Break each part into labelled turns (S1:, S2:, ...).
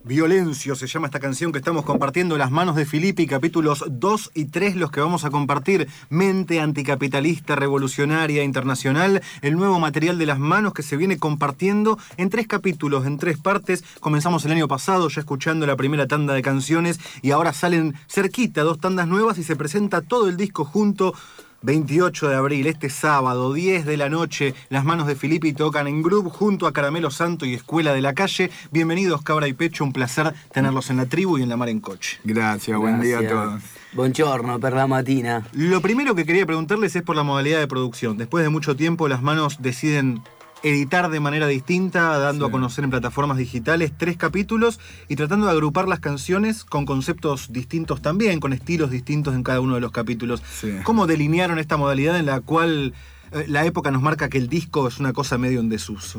S1: Violencio se llama esta canción que estamos compartiendo, Las manos de Filippi, capítulos 2 y 3 los que vamos a compartir. Mente anticapitalista, revolucionaria, internacional, el nuevo material de Las manos que se viene compartiendo en 3 capítulos, en 3 partes. Comenzamos el año pasado ya escuchando la primera tanda de canciones y ahora salen cerquita 2 tandas nuevas y se presenta todo el disco junto. 28 de abril, este sábado, 10 de la noche, Las manos de Filippi tocan en Groove junto a Caramelo Santo y Escuela de la Calle. Bienvenidos, Cabra y Pecho, un placer tenerlos en la tribu y en la mar en coche.
S2: Gracias, buen día a todos.
S3: Buongiorno per la mattina.
S1: Lo primero que quería preguntarles es por la modalidad de producción. Después de mucho tiempo, Las manos deciden editar de manera distinta, dando a conocer en plataformas digitales 3 capítulos y tratando de agrupar las canciones con conceptos distintos también, con estilos distintos en cada uno de los capítulos. Sí. ¿Cómo delinearon esta modalidad en la cual la época nos marca que el disco es una cosa medio en desuso?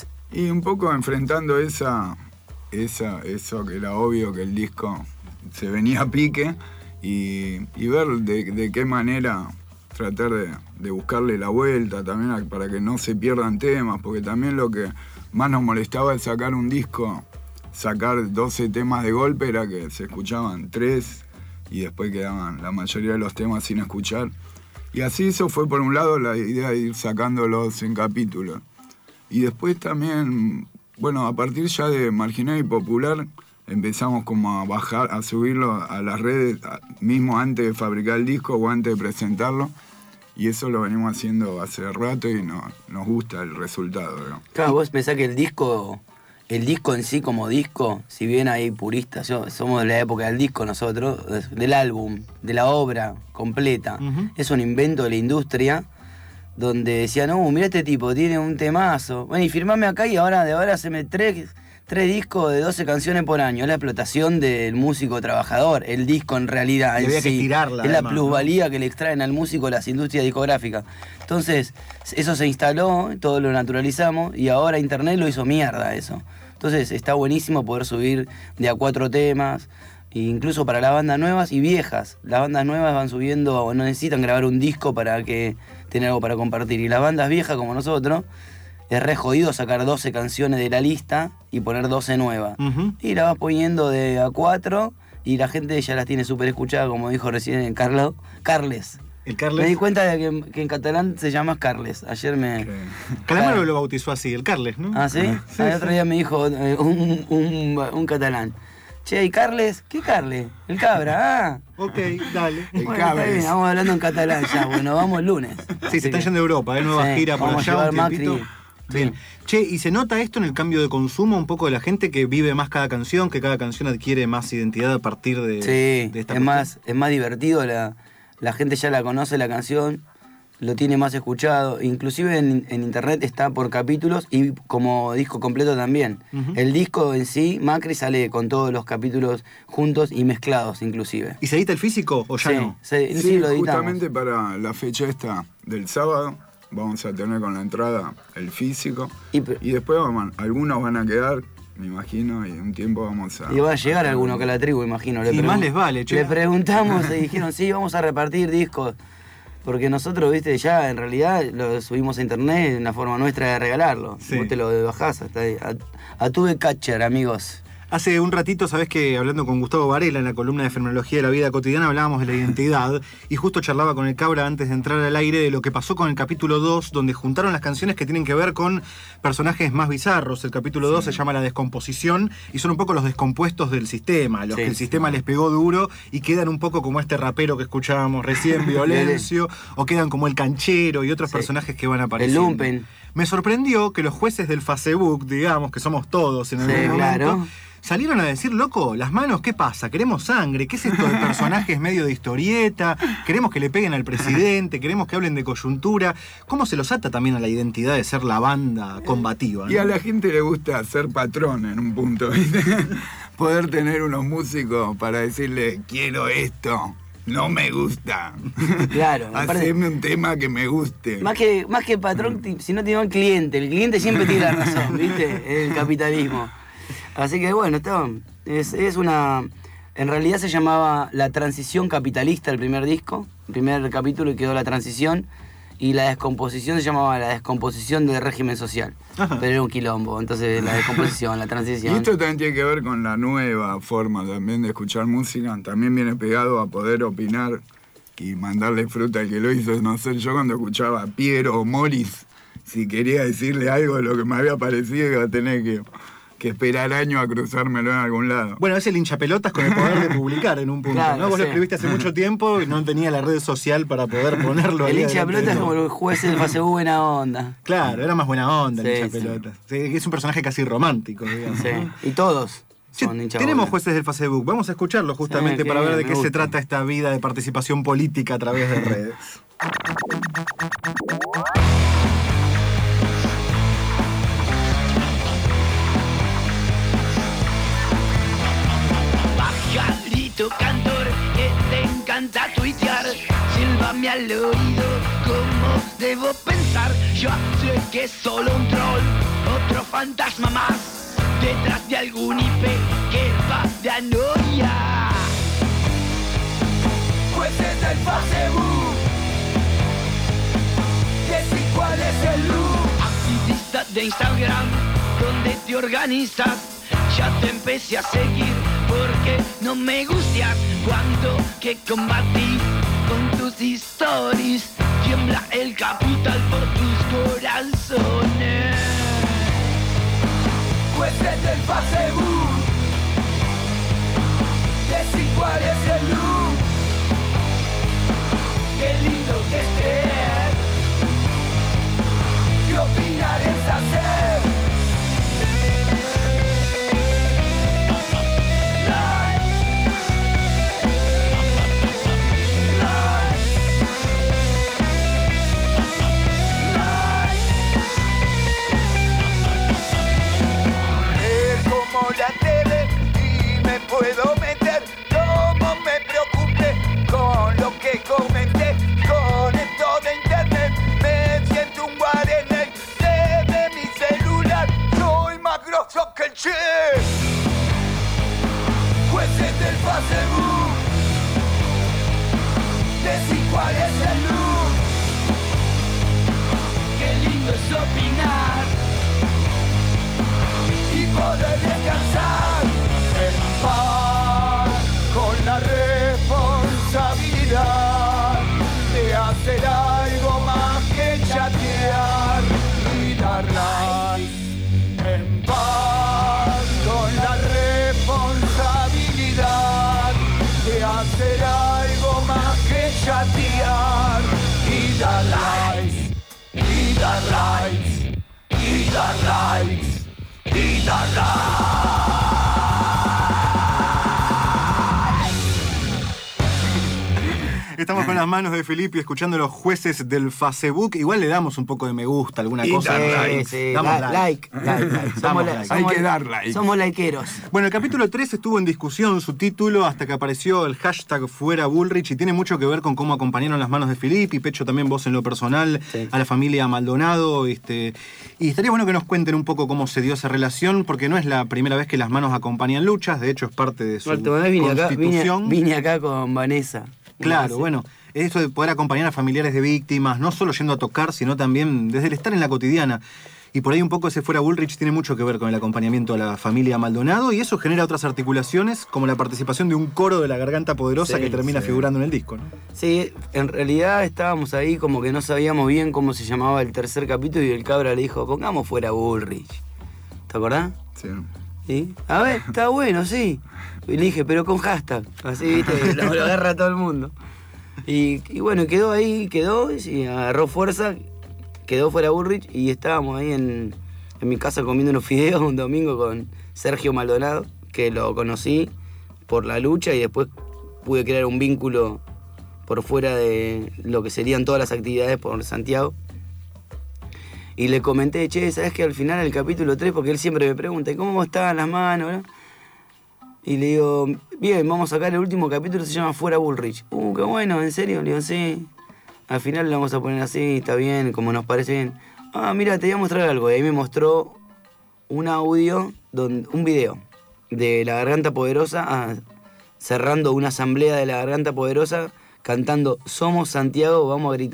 S2: Y un poco enfrentando eso que era obvio que el disco se venía a pique y ver de qué manera tratar de buscarle la vuelta también para que no se pierdan temas, porque también lo que más nos molestaba de sacar un disco, sacar 12 temas de golpe, era que se escuchaban 3 y después quedaban la mayoría de los temas sin escuchar. Y así eso fue por un lado la idea de ir sacándolos en capítulos. Y después también, bueno, a partir ya de Marginal y Popular, empezamos como a subirlo a las redes, mismo antes de fabricar el disco o antes de presentarlo. Y eso lo venimos haciendo hace rato y nos gusta el resultado, ¿no?
S3: Claro, vos pensás que el disco en sí como disco, si bien hay puristas, somos de la época del disco nosotros, del álbum, de la obra completa. Es un invento de la industria donde decían, mira este tipo, tiene un temazo. Bueno, y firmame acá y ahora haceme 3 discos de 12 canciones por año. Es la explotación del músico trabajador, el disco en realidad.
S1: Había que tirarla.
S3: Es la plusvalía, ¿no?, que le extraen al músico las industrias discográficas. Entonces, eso se instaló, todo lo naturalizamos y ahora internet lo hizo mierda eso. Entonces, está buenísimo poder subir de a 4 temas, incluso para las bandas nuevas y viejas. Las bandas nuevas van subiendo, no necesitan grabar un disco para que tener algo para compartir. Y las bandas viejas como nosotros, es re jodido sacar 12 canciones de la lista y poner 12 nuevas. Y la vas poniendo de a 4 y la gente ya las tiene súper escuchadas, como dijo recién Carles.
S1: ¿El Carles?
S3: Me di cuenta de que en catalán se llama Carles. Ayer me...
S1: Calamaro lo bautizó así, el Carles, ¿no?
S3: ¿Ah, sí?
S1: Sí,
S3: el otro día me dijo un catalán. Che, ¿y Carles? ¿Qué Carles? El cabra,
S1: Ok, dale.
S3: El cabra. Está bien, vamos hablando en catalán ya. Bueno, vamos el lunes.
S1: Sí, se están yendo a Europa, nueva gira por allá, un tiempito. Bien. Che, ¿y se nota esto en el cambio de consumo un poco de la gente que vive más cada canción, que cada canción adquiere más identidad a partir de esta
S3: es más divertido, la gente ya la conoce la canción, lo tiene más escuchado, inclusive en internet está por capítulos y como disco completo también. El disco en sí, Macri, sale con todos los capítulos juntos y mezclados inclusive.
S1: ¿Y se edita el físico o ya no?
S3: Sí, lo editamos.
S2: Justamente para la fecha esta del sábado vamos a tener con la entrada el físico y después algunos van a quedar, me imagino, y un tiempo vamos a...
S3: Y va a llegar alguno que a la tribu, imagino.
S1: Y más les vale, che.
S3: Le preguntamos y dijeron, sí, vamos a repartir discos. Porque nosotros, viste, ya en realidad lo subimos a internet, es una forma nuestra de regalarlo. Sí. Vos te lo bajás hasta ahí. A Tuve Catcher, amigos.
S1: Hace un ratito, sabés que hablando con Gustavo Varela en la columna de Fenomenología de la Vida Cotidiana, hablábamos de la identidad y justo charlaba con el Cabra antes de entrar al aire de lo que pasó con el capítulo 2, donde juntaron las canciones que tienen que ver con personajes más bizarros. El capítulo 2 se llama La Descomposición y son un poco los descompuestos del sistema, los que el sistema les pegó duro y quedan un poco como este rapero que escuchábamos recién, Violencio, o quedan como el Canchero y otros personajes que van apareciendo.
S3: El Lumpen.
S1: Me sorprendió que los jueces del Facebook, digamos, que somos todos en algún momento,
S3: claro,
S1: salieron a decir, loco, Las manos, ¿qué pasa? Queremos sangre, ¿qué es esto de personajes medio de historieta? Queremos que le peguen al presidente, queremos que hablen de coyuntura. ¿Cómo se los ata también a la identidad de ser la banda combativa, ¿no?
S2: Y a la gente le gusta ser patrón en un punto, ¿viste? Poder tener unos músicos para decirle, quiero esto. No me gusta.
S3: Claro.
S2: Haceme un tema que me guste.
S3: Más que patrón, si no tiene un cliente. El cliente siempre tiene la razón, ¿viste? El capitalismo. Así que bueno, es una... En realidad se llamaba La Transición Capitalista el primer disco. El primer capítulo y quedó La Transición. y la descomposición se llamaba la descomposición del régimen social.
S1: Ajá.
S3: Pero era un quilombo, entonces la descomposición, la
S2: Y
S3: transición.
S2: esto también tiene que ver con la nueva forma también de escuchar música. También viene pegado a poder opinar y mandarle fruta al que lo hizo. No sé, yo cuando escuchaba a Piero o Morris, si quería decirle algo de lo que me había parecido, iba a tener que esperar años a cruzármelo en algún lado.
S1: Bueno, es el hinchapelotas con el poder de publicar en un punto,
S3: Claro,
S1: ¿no? Vos lo
S3: sí.
S1: escribiste hace mucho tiempo y no tenía la red social para poder ponerlo
S3: El
S1: ahí
S3: hincha de
S1: adelante
S3: pelota
S1: de
S3: es como
S1: todo.
S3: el juez del Facebook buena onda.
S1: Claro, era más buena onda el
S3: Sí,
S1: hinchapelotas. Sí, es un personaje casi romántico, digamos.
S3: Sí.
S1: ¿no?
S3: Y todos
S1: Che,
S3: son hinchas
S1: tenemos
S3: bola.
S1: jueces del Facebook, vamos a escucharlo justamente
S3: Sí,
S1: para ver de
S3: me
S1: qué se
S3: gusta.
S1: trata esta vida de participación política a través de redes.
S4: Pajarito cantor que te encanta tuitear, sílvame al oído cómo debo pensar. Yo sé que es solo un troll, otro fantasma más, detrás de algún IP que va de anoia. Jueces del Facebook, decí cuál es el look. Activista de Instagram, donde te organizas. Ya te empecé a seguir porque no me gustas cuando que combatí con tus stories. Tiembla el capital por tus corazones. Jueces del Facebook, decí cuál es el look. Qué lindo que estés. ¿Qué opinar es hacer? La tele y me puedo meter como me preocupe con lo que comenté. Con esto de internet me siento un guareney desde mi celular. Soy más grosso que el Che. Jueces del Facebook, decí cuál es el look. Qué lindo es opinar y poder descansar en paz con la responsabilidad de hacer algo más que chatear y dar like. En paz con la responsabilidad de hacer algo más que chatear y dar likes, y dar likes, y dar likes.
S1: Estamos con las manos de Felipe escuchando los jueces del Facebook. Igual le damos un poco de me gusta, alguna
S2: Y
S1: cosa.
S2: dar like.
S3: Sí,
S1: Damos
S3: like.
S1: Damos
S3: Somos,
S1: like.
S2: Hay que dar like.
S3: Somos likeeros.
S1: Bueno, el capítulo 3 estuvo en discusión su título hasta que apareció el hashtag Fuera Bullrich y tiene mucho que ver con cómo acompañaron las manos de Felipe y Pecho también vos en lo personal,
S3: Sí.
S1: a la familia Maldonado. Y estaría bueno que nos cuenten un poco cómo se dio esa relación, porque no es la primera vez que las manos acompañan luchas, de hecho es parte de su
S3: La última vez
S1: constitución.
S3: vine acá con Vanessa.
S1: Claro, bueno, esto de poder acompañar a familiares de víctimas, no solo yendo a tocar, sino también desde el estar en la cotidiana. Y por ahí un poco ese Fuera Bullrich tiene mucho que ver con el acompañamiento a la familia Maldonado y eso genera otras articulaciones, como la participación de un coro de la Garganta Poderosa
S3: Sí,
S1: que termina
S2: sí.
S1: figurando en el disco, ¿no?
S3: Sí, en realidad estábamos ahí como que no sabíamos bien cómo se llamaba el tercer capítulo y el cabra le dijo, pongamos Fuera Bullrich. ¿Te acordás?
S2: Sí.
S3: ¿Sí? A ver, está bueno, sí. Y le dije, pero con hashtag. Así, viste, lo agarra todo el mundo. Y bueno, quedó ahí, y agarró fuerza, quedó Fuera Bullrich y estábamos ahí en mi casa comiendo unos fideos un domingo con Sergio Maldonado, que lo conocí por la lucha y después pude crear un vínculo por fuera de lo que serían todas las actividades por Santiago. Y le comenté, che, ¿sabes que al final del capítulo 3, porque él siempre me pregunta, ¿y cómo estaban las manos? ¿No? Y le digo, bien, vamos a sacar el último capítulo, se llama Fuera Bullrich. Qué bueno, ¿en serio? Le digo, sí. Al final lo vamos a poner así, está bien, como nos parece bien. Ah, mira, te voy a mostrar algo. Y ahí me mostró un audio, un video de La Garganta Poderosa, cerrando una asamblea de La Garganta Poderosa, cantando Somos Santiago, vamos a gritar.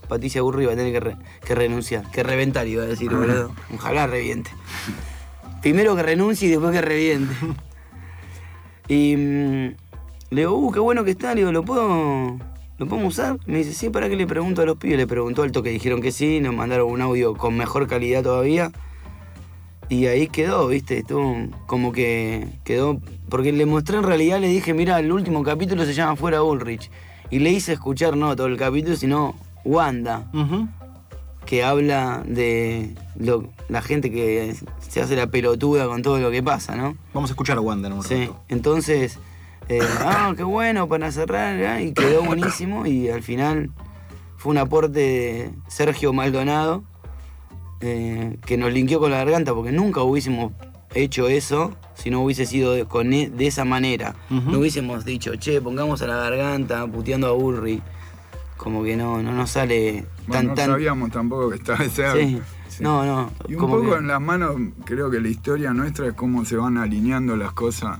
S3: Patricia Burri va a tener que renunciar, que reventar, iba a decir, boludo. Ojalá reviente. Primero que renuncie y después que reviente. Y le digo, qué bueno que está, le digo, ¿lo podemos usar? Me dice, sí, ¿para qué le pregunto a los pibes? Le preguntó al toque, dijeron que sí, nos mandaron un audio con mejor calidad todavía. Y ahí quedó, ¿viste? Estuvo como que quedó... Porque le mostré en realidad, le dije, mira, el último capítulo se llama Fuera Bullrich. Y le hice escuchar, no todo el capítulo, sino Wanda. Que habla de la gente que se hace la pelotuda con todo lo que pasa, ¿no?
S1: Vamos a escuchar a Wanda en un rato.
S3: Sí, entonces... qué bueno para cerrar, y quedó buenísimo. Y al final fue un aporte de Sergio Maldonado, que nos linkeó con la garganta, porque nunca hubiésemos hecho eso si no hubiese sido de esa manera. No hubiésemos dicho, che, pongamos a la garganta puteando a Bullrich. Como que no nos sale
S2: no sabíamos tampoco que estaba ese
S3: sí. No.
S2: Y un poco en las manos, creo que la historia nuestra es cómo se van alineando las cosas.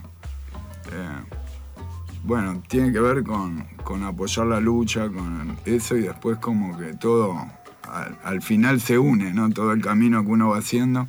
S2: Bueno, tiene que ver con apoyar la lucha, con eso, y después como que todo al final se une, ¿no? Todo el camino que uno va haciendo.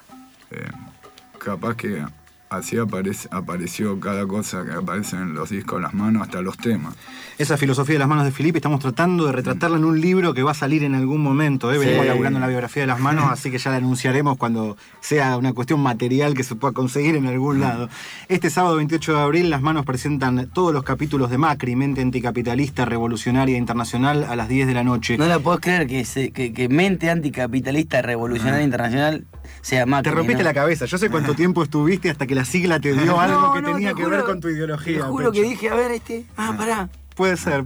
S2: Capaz que así apareció cada cosa que aparece en los discos, las manos, hasta los temas.
S1: Esa filosofía de las manos de Filipe estamos tratando de retratarla en un libro que va a salir en algún momento. Venimos laburando en la biografía de las manos, así que ya la anunciaremos cuando sea una cuestión material que se pueda conseguir en algún lado. Este sábado 28 de abril, las manos presentan todos los capítulos de Macri, Mente Anticapitalista, Revolucionaria Internacional, a las 10 de la noche.
S3: No la podés creer que Mente Anticapitalista, Revolucionaria Internacional sea Macri.
S1: Te rompiste la cabeza. Yo sé cuánto tiempo estuviste hasta que la sigla te dio algo que tenía que ver con tu ideología.
S3: Te juro que dije, a ver, pará.
S1: Puede ser.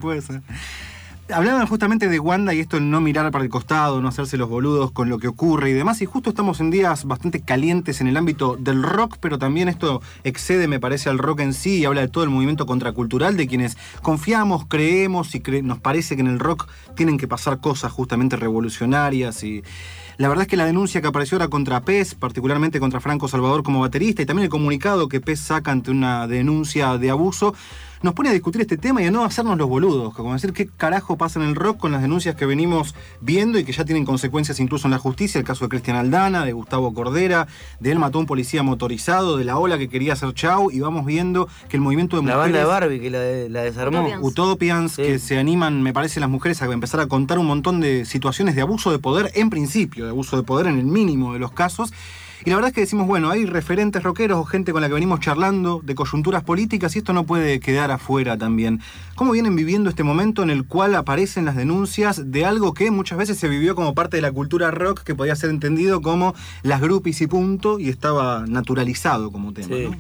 S1: Hablaban justamente de Wanda y esto, el no mirar para el costado, no hacerse los boludos con lo que ocurre y demás, y justo estamos en días bastante calientes en el ámbito del rock, pero también esto excede, me parece, al rock en sí y habla de todo el movimiento contracultural de quienes confiamos, creemos y nos parece que en el rock tienen que pasar cosas justamente revolucionarias. Y la verdad es que la denuncia que apareció era contra Pez, particularmente contra Franco Salvador como baterista, y también el comunicado que Pez saca ante una denuncia de abuso, nos pone a discutir este tema y a no hacernos los boludos, como decir qué carajo pasa en el rock con las denuncias que venimos viendo y que ya tienen consecuencias incluso en la justicia, el caso de Cristian Aldana, de Gustavo Cordera, de él mató a un policía motorizado, de la ola que quería hacer chau, y vamos viendo que el movimiento de mujeres...
S3: La banda de Barbie que la desarmó.
S1: Utopians, sí. Que se animan, me parece, las mujeres a empezar a contar un montón de situaciones de abuso de poder, en principio, de abuso de poder en el mínimo de los casos. Y la verdad es que decimos, bueno, hay referentes rockeros o gente con la que venimos charlando de coyunturas políticas y esto no puede quedar afuera también. ¿Cómo vienen viviendo este momento en el cual aparecen las denuncias de algo que muchas veces se vivió como parte de la cultura rock, que podía ser entendido como las groupies y punto, y estaba naturalizado como tema,
S3: sí.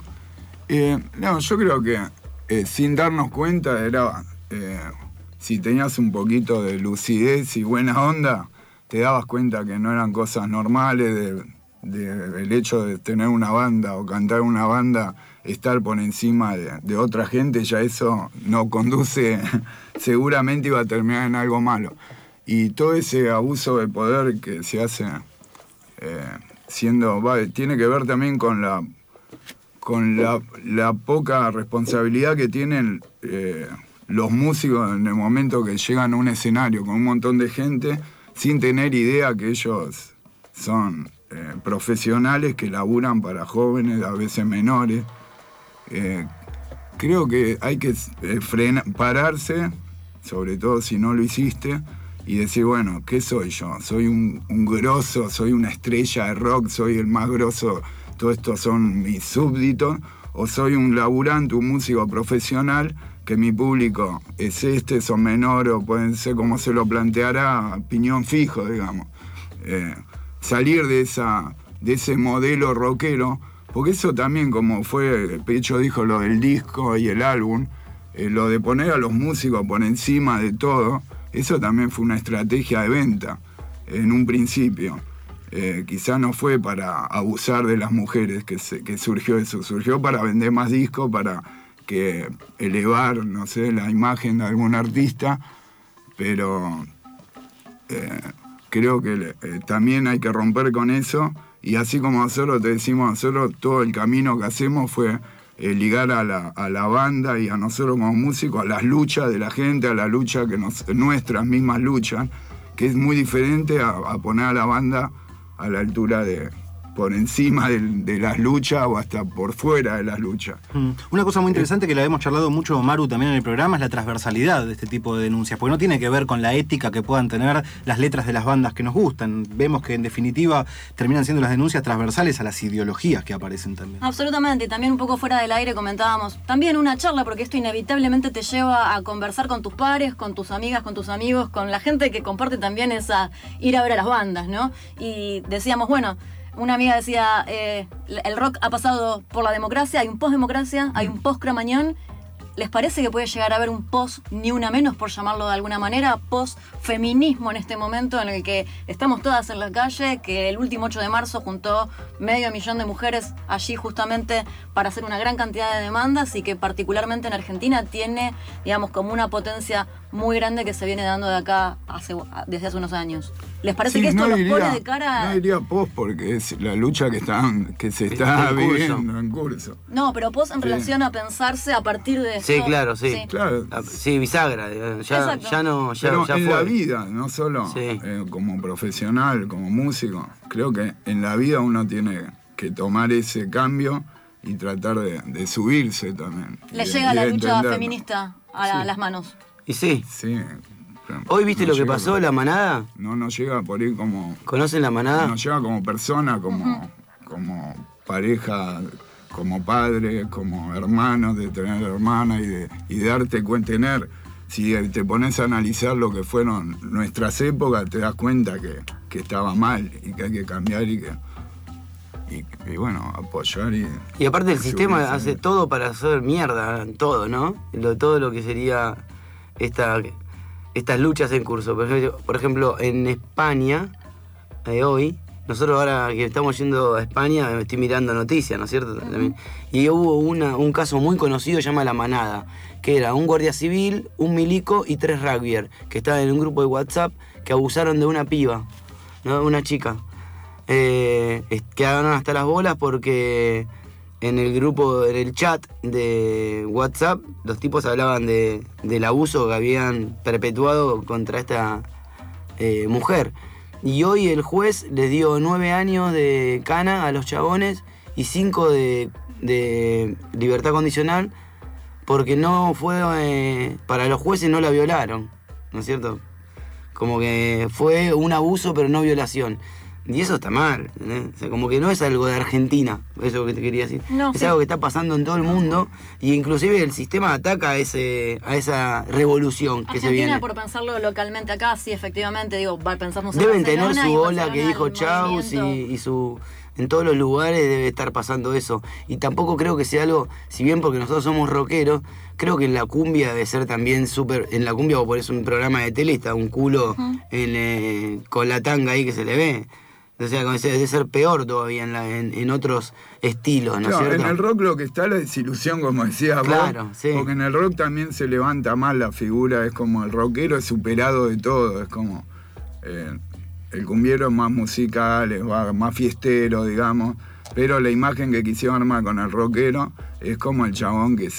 S2: ¿no? Yo creo que sin darnos cuenta era... si tenías un poquito de lucidez y buena onda, te dabas cuenta que no eran cosas normales del hecho de tener una banda o cantar una banda, estar por encima de otra gente, ya eso no conduce, seguramente iba a terminar en algo malo. Y todo ese abuso de poder que se hace tiene que ver también con la poca responsabilidad que tienen los músicos en el momento que llegan a un escenario con un montón de gente sin tener idea que ellos son profesionales que laburan para jóvenes, a veces menores. Creo que hay que pararse, sobre todo si no lo hiciste, y decir, bueno, ¿qué soy yo? ¿Soy un grosso? ¿Soy una estrella de rock? ¿Soy el más grosso? ¿Todos estos son mis súbditos? ¿O soy un laburante, un músico profesional, que mi público es son menores, o pueden ser, como se lo planteará, piñón fijo, digamos? Salir de ese modelo rockero, porque eso también, como fue, Pecho dijo lo del disco y el álbum, lo de poner a los músicos por encima de todo, eso también fue una estrategia de venta en un principio. Quizá no fue para abusar de las mujeres que surgió eso, surgió para vender más discos, para elevar, no sé, la imagen de algún artista, pero creo que también hay que romper con eso, y así como nosotros te decimos, nosotros todo el camino que hacemos fue ligar a la banda y a nosotros como músicos a las luchas de la gente, a la lucha nuestras mismas luchas, que es muy diferente a poner a la banda a la altura por encima de las luchas o hasta por fuera de las luchas.
S1: Una cosa muy interesante que la hemos charlado mucho, Maru, también en el programa, es la transversalidad de este tipo de denuncias, porque no tiene que ver con la ética que puedan tener las letras de las bandas que nos gustan. Vemos que en definitiva terminan siendo las denuncias transversales a las ideologías que aparecen también.
S5: Absolutamente, y también un poco fuera del aire comentábamos, también una charla, porque esto inevitablemente te lleva a conversar con tus pares, con tus amigas, con tus amigos, con la gente que comparte también esa ir a ver a las bandas, ¿no? Y decíamos, bueno, una amiga decía, el rock ha pasado por la democracia, hay un post-democracia, hay un post-Cromañón. ¿Les parece que puede llegar a haber un post, ni una menos por llamarlo de alguna manera, post-feminismo en este momento en el que estamos todas en la calle, que el último 8 de marzo juntó 500.000 de mujeres allí justamente para hacer una gran cantidad de demandas y que particularmente en Argentina tiene, digamos, como una potencia muy grande que se viene dando de acá desde hace unos años? ¿Les parece que esto los pone de cara?
S2: No diría post porque es la lucha que se está viviendo en curso.
S5: No, pero post en relación a pensarse a partir de esto.
S3: Sí, claro, sí.
S2: Claro.
S3: Sí, bisagra. Ya no,
S2: pero
S3: ya
S2: en
S3: fue.
S2: la vida, no solo como profesional, como músico, creo que en la vida uno tiene que tomar ese cambio y tratar de subirse también.
S5: ¿Le llega la lucha feminista a las manos?
S3: Y sí.
S2: Sí.
S3: ¿Hoy viste lo que pasó, la manada?
S2: No nos llega por ir como...
S3: ¿Conocen la manada?
S2: Nos llega como persona, como pareja, como padre, como hermanos, de tener hermanas y de darte cuenta, si te pones a analizar lo que fueron nuestras épocas, te das cuenta que estaba mal y que hay que cambiar y bueno, apoyar
S3: y aparte el sistema hace todo para hacer mierda, todo, ¿no? Todo lo que sería estas luchas en curso. Por ejemplo, en España, hoy, nosotros ahora que estamos yendo a España, estoy mirando noticias, ¿no es cierto? También. Y hubo un caso muy conocido, se llama La Manada, que era un guardia civil, un milico y 3 rugbyer, que estaban en un grupo de WhatsApp que abusaron de una piba, ¿no? Una chica. Quedaron hasta las bolas porque en el grupo, en el chat de WhatsApp, los tipos hablaban del abuso que habían perpetuado contra esta mujer. Y hoy el juez les dio 9 años de cana a los chabones y 5 de libertad condicional porque no fue... para los jueces no la violaron, ¿no es cierto? Como que fue un abuso pero no violación. Y eso está mal, ¿eh? O sea, como que no es algo de Argentina, eso es lo que te quería decir. No, es algo que está pasando en todo el mundo y inclusive el sistema ataca a esa revolución que se viene.
S5: Por pensarlo localmente acá, sí, efectivamente, pensamos en
S3: deben tener su ola que dijo Chaus y su... En todos los lugares debe estar pasando eso. Y tampoco creo que sea algo, si bien porque nosotros somos rockeros, creo que en la cumbia debe ser también súper... En la cumbia vos ponés un programa de tele y está un culo con la tanga ahí que se le ve. O sea, debe ser peor todavía en otros estilos, ¿no es cierto?
S2: En el rock lo que está la desilusión, como decías vos,
S3: sí.
S2: Porque en el rock también se levanta más la figura, es como el rockero es superado de todo, es como el cumbiero es más musical, es más fiestero, digamos, pero la imagen que quisieron armar con el rockero es como el chabón que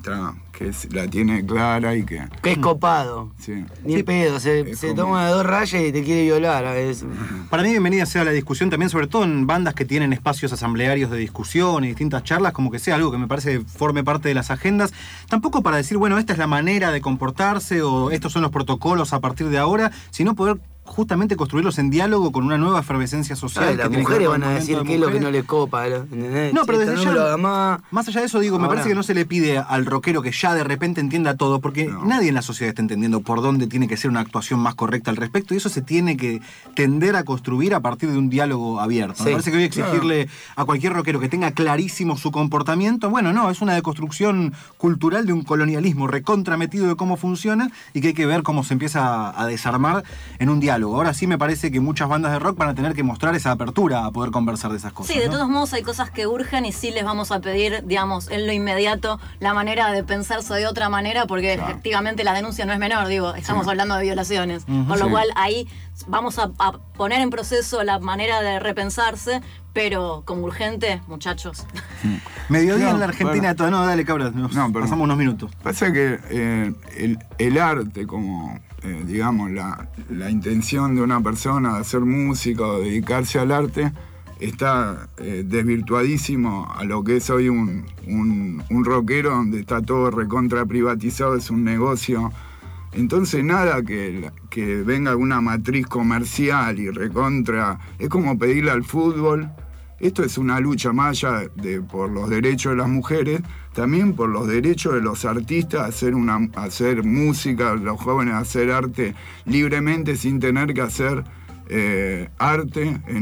S2: la tiene clara y que
S3: es copado.
S2: Sí.
S3: Ni pedo, se toma 2 rayas y te quiere violar a veces.
S1: Para mí bienvenida sea la discusión también, sobre todo en bandas que tienen espacios asamblearios de discusión y distintas charlas, como que sea algo que me parece forme parte de las agendas. Tampoco para decir, bueno, esta es la manera de comportarse o estos son los protocolos a partir de ahora, sino poder justamente construirlos en diálogo con una nueva efervescencia social.
S3: Las mujeres van a decir qué es lo que no les copa. ¿Entendés?
S1: No, pero desde ya,
S3: más
S1: allá de eso, me parece que no se le pide al rockero que ya de repente entienda todo, porque nadie en la sociedad está entendiendo por dónde tiene que ser una actuación más correcta al respecto, y eso se tiene que tender a construir a partir de un diálogo abierto. Sí. Me parece que hoy exigirle a cualquier rockero que tenga clarísimo su comportamiento, es una deconstrucción cultural de un colonialismo recontrametido de cómo funciona y que hay que ver cómo se empieza a desarmar en un diálogo. Ahora sí me parece que muchas bandas de rock van a tener que mostrar esa apertura a poder conversar de esas cosas.
S5: Sí, de todos modos hay cosas que urgen y sí les vamos a pedir, digamos, en lo inmediato la manera de pensarse de otra manera, porque efectivamente la denuncia no es menor, estamos hablando de violaciones, con lo cual ahí vamos a poner en proceso la manera de repensarse, pero como urgente, muchachos.
S1: Mediodía en la Argentina, dale cabras, pasamos unos minutos.
S2: Pasa que el arte como digamos, la intención de una persona de hacer música o dedicarse al arte está desvirtuadísimo a lo que es hoy un rockero, donde está todo recontra privatizado, es un negocio. Entonces nada que venga una matriz comercial y recontra, es como pedirle al fútbol. Esto es una lucha más allá por los derechos de las mujeres, también por los derechos de los artistas a hacer música, los jóvenes a hacer arte libremente sin tener que hacer arte en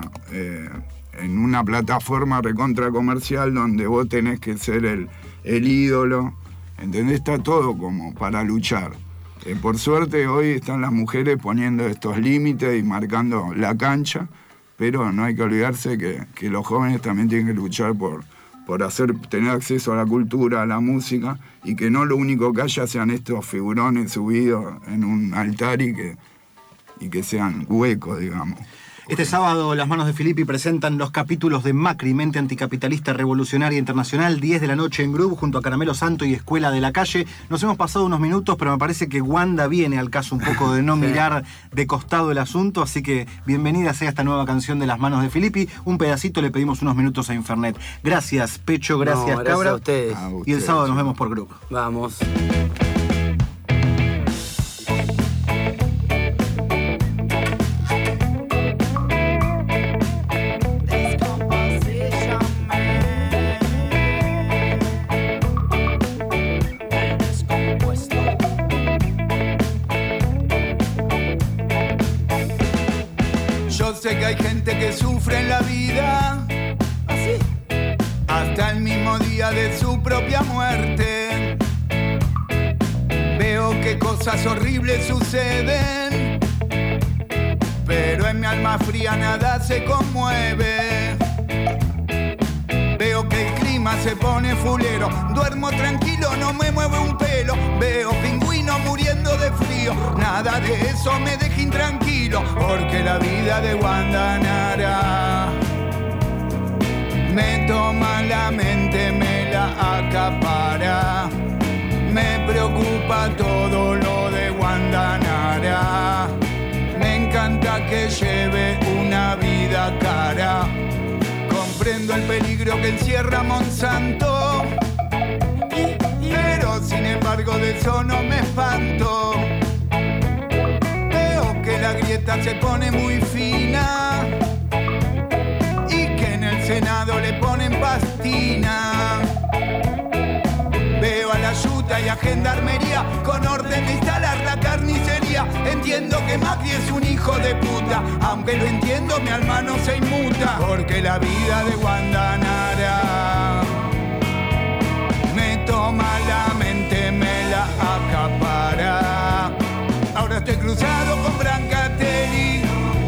S2: una plataforma recontra comercial donde vos tenés que ser el ídolo. ¿Entendés? Está todo como para luchar. Por suerte hoy están las mujeres poniendo estos límites y marcando la cancha, pero no hay que olvidarse que los jóvenes también tienen que luchar por tener acceso a la cultura, a la música, y que no lo único que haya sean estos figurones subidos en un altar y que sean huecos, digamos.
S1: Este sábado las manos de Filippi presentan los capítulos de Macri, Mente Anticapitalista Revolucionaria Internacional, 10 de la noche en Groove, junto a Caramelo Santo y Escuela de la Calle. Nos hemos pasado unos minutos, pero me parece que Wanda viene al caso un poco de no mirar de costado el asunto, así que bienvenida sea esta nueva canción de las manos de Filippi. Un pedacito, le pedimos unos minutos a Infernet. Gracias, Pecho, gracias, Cabra.
S3: A ustedes.
S1: Y el sábado nos vemos por Groove.
S3: Vamos.
S2: Sé que hay gente que sufre en la vida, así, hasta el mismo día de su propia muerte. Veo que cosas horribles suceden, pero en mi alma fría nada se conmueve. Veo que el clima se pone fulero, duermo tranquilo, no me mueve un pelo. Veo pingüinos muriendo de frío, nada de eso me deja intranquilo, porque la vida de Wanda Nara me toma la mente, me la acapara. Me preocupa todo lo de Wanda Nara, me encanta que lleve una vida cara. Comprendo el peligro que encierra Monsanto, pero sin embargo de eso no me espanto. Veo que la grieta se pone muy fina y que en el Senado le ponen pastina. Veo a la Yuta y a Gendarmería con orden de instalar la carnicería. Entiendo que Macri es un hijo de puta, aunque lo entiendo mi alma no se inmuta, porque la vida de Wanda Nara me toma la mente, me la acapara. Ahora estoy cruzado con Brancatelli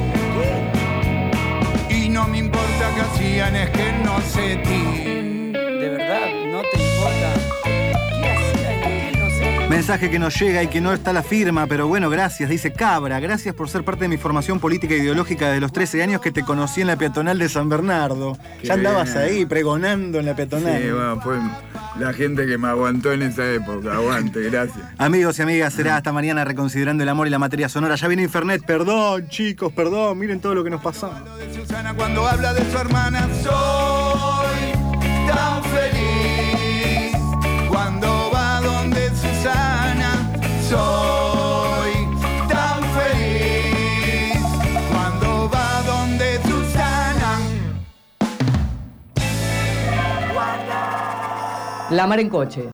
S2: y no me importa que hacían, es que no sé ti.
S3: ¿De verdad no te importa?
S1: Mensaje que nos llega y que no está la firma, pero bueno, gracias, dice Cabra. Gracias por ser parte de mi formación política e ideológica desde los 13 años que te conocí en la peatonal de San Bernardo.
S2: Qué
S1: ya andabas
S2: bien.
S1: Ahí pregonando en la peatonal.
S2: Sí, bueno, fue la gente que me aguantó en esa época. Aguante, gracias.
S1: Amigos y amigas, será hasta mañana reconsiderando el amor y la materia sonora. Ya viene Infernet, perdón chicos, perdón, miren todo lo que nos pasó.
S2: De Susana cuando habla de su hermana, soy tan feliz cuando va donde Susana, soy tan feliz cuando va donde Susana.
S6: La Mar en Coche.